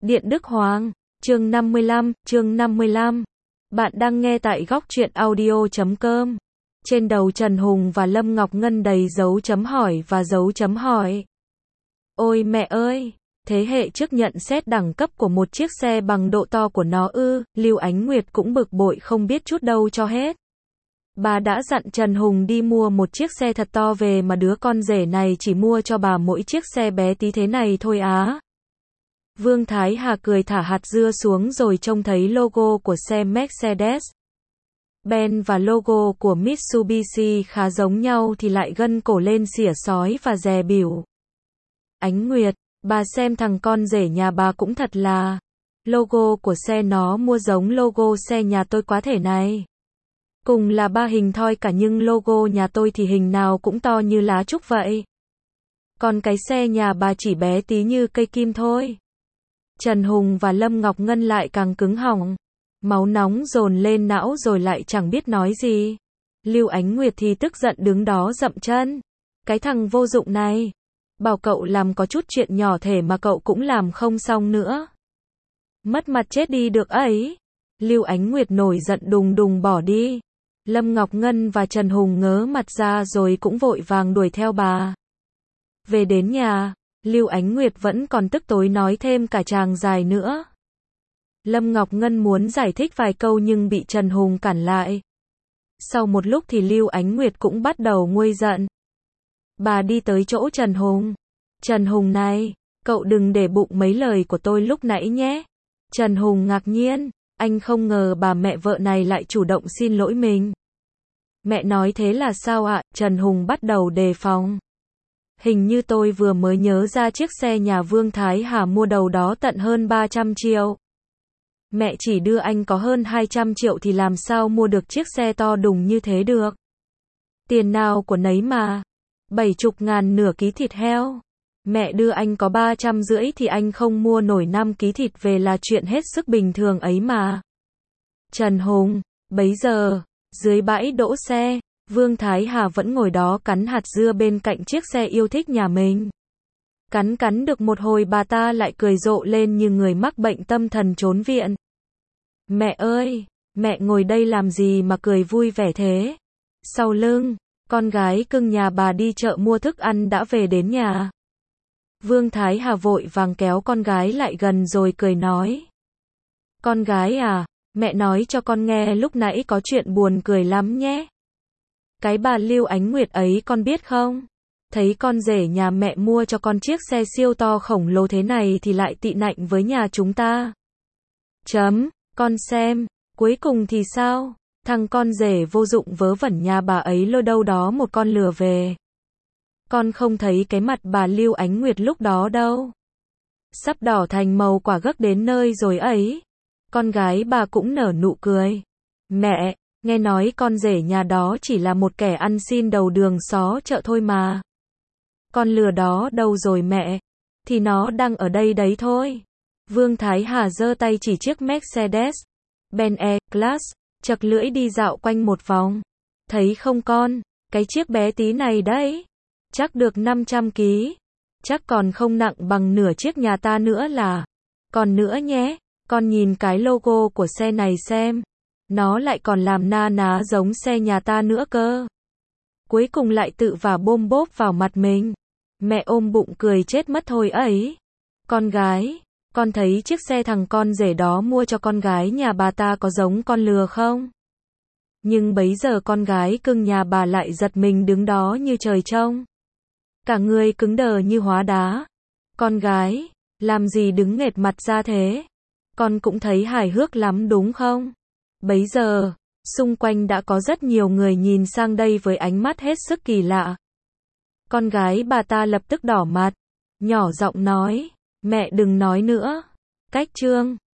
Điện Đức Hoàng, chương 55. Bạn đang nghe tại góc truyện audio.com. Trên đầu Trần Hùng và Lâm Ngọc Ngân đầy dấu chấm hỏi và dấu chấm hỏi. Ôi mẹ ơi! Thế hệ trước nhận xét đẳng cấp của một chiếc xe bằng độ to của nó ư? Lưu Ánh Nguyệt cũng bực bội không biết chút đâu cho hết. Bà đã dặn Trần Hùng đi mua một chiếc xe thật to về mà đứa con rể này chỉ mua cho bà mỗi chiếc xe bé tí thế này thôi á. Vương Thái Hà cười thả hạt dưa xuống rồi trông thấy logo của xe Mercedes-Benz và logo của Mitsubishi khá giống nhau thì lại gân cổ lên xỉa xói và dè bỉu. Ánh Nguyệt, bà xem thằng con rể nhà bà cũng thật là. Logo của xe nó mua giống logo xe nhà tôi quá thể này. Cùng là ba hình thoi cả nhưng logo nhà tôi thì hình nào cũng to như lá trúc vậy. Còn cái xe nhà bà chỉ bé tí như cây kim thôi. Trần Hùng và Lâm Ngọc Ngân lại càng cứng họng. Máu nóng dồn lên não rồi lại chẳng biết nói gì. Lưu Ánh Nguyệt thì tức giận đứng đó dậm chân. Cái thằng vô dụng này. Bảo cậu làm có chút chuyện nhỏ thể mà cậu cũng làm không xong nữa. Mất mặt chết đi được ấy. Lưu Ánh Nguyệt nổi giận đùng đùng bỏ đi. Lâm Ngọc Ngân và Trần Hùng ngớ mặt ra rồi cũng vội vàng đuổi theo bà. Về đến nhà, Lưu Ánh Nguyệt vẫn còn tức tối nói thêm cả tràng dài nữa. Lâm Ngọc Ngân muốn giải thích vài câu nhưng bị Trần Hùng cản lại. Sau một lúc thì Lưu Ánh Nguyệt cũng bắt đầu nguôi giận. Bà đi tới chỗ Trần Hùng. Trần Hùng này, cậu đừng để bụng mấy lời của tôi lúc nãy nhé. Trần Hùng ngạc nhiên, anh không ngờ bà mẹ vợ này lại chủ động xin lỗi mình. Mẹ nói thế là sao ạ? Trần Hùng bắt đầu đề phòng. Hình như tôi vừa mới nhớ ra chiếc xe nhà Vương Thái Hà mua đầu đó tận hơn 300 triệu. Mẹ chỉ đưa anh có hơn 200 triệu thì làm sao mua được chiếc xe to đùng như thế được. Tiền nào của nấy mà. 70.000 nửa ký thịt heo. Mẹ đưa anh có 350 thì anh không mua nổi 5 ký thịt về là chuyện hết sức bình thường ấy mà. Trần Hùng, bấy giờ, dưới bãi đỗ xe, Vương Thái Hà vẫn ngồi đó cắn hạt dưa bên cạnh chiếc xe yêu thích nhà mình. Cắn được một hồi bà ta lại cười rộ lên như người mắc bệnh tâm thần trốn viện. Mẹ ơi, mẹ ngồi đây làm gì mà cười vui vẻ thế? Sau lưng, con gái cưng nhà bà đi chợ mua thức ăn đã về đến nhà. Vương Thái Hà vội vàng kéo con gái lại gần rồi cười nói. Con gái à, mẹ nói cho con nghe lúc nãy có chuyện buồn cười lắm nhé. Cái bà Lưu Ánh Nguyệt ấy con biết không? Thấy con rể nhà mẹ mua cho con chiếc xe siêu to khổng lồ thế này thì lại tị nạnh với nhà chúng ta. Con xem, cuối cùng thì sao? Thằng con rể vô dụng vớ vẩn nhà bà ấy lôi đâu đó một con lừa về. Con không thấy cái mặt bà Lưu Ánh Nguyệt lúc đó đâu. Sắp đỏ thành màu quả gấc đến nơi rồi ấy. Con gái bà cũng nở nụ cười. Mẹ, nghe nói con rể nhà đó chỉ là một kẻ ăn xin đầu đường xó chợ thôi mà. Con lừa đó đâu rồi mẹ? Thì nó đang ở đây đấy thôi. Vương Thái Hà giơ tay chỉ chiếc Mercedes-Benz E-Class, chật lưỡi đi dạo quanh một vòng. Thấy không con, cái chiếc bé tí này đấy. Chắc được 500 ký. Chắc còn không nặng bằng nửa chiếc nhà ta nữa là. Còn nữa nhé, con nhìn cái logo của xe này xem. Nó lại còn làm na ná giống xe nhà ta nữa cơ. Cuối cùng lại tự vả bôm bốp vào mặt mình. Mẹ ôm bụng cười chết mất thôi ấy. Con gái, con thấy chiếc xe thằng con rể đó mua cho con gái nhà bà ta có giống con lừa không? Nhưng bấy giờ con gái cưng nhà bà lại giật mình đứng đó như trời trông. Cả người cứng đờ như hóa đá. Con gái, làm gì đứng nghệt mặt ra thế? Con cũng thấy hài hước lắm đúng không? Bấy giờ, xung quanh đã có rất nhiều người nhìn sang đây với ánh mắt hết sức kỳ lạ. Con gái bà ta lập tức đỏ mặt, nhỏ giọng nói, mẹ đừng nói nữa. Cách chương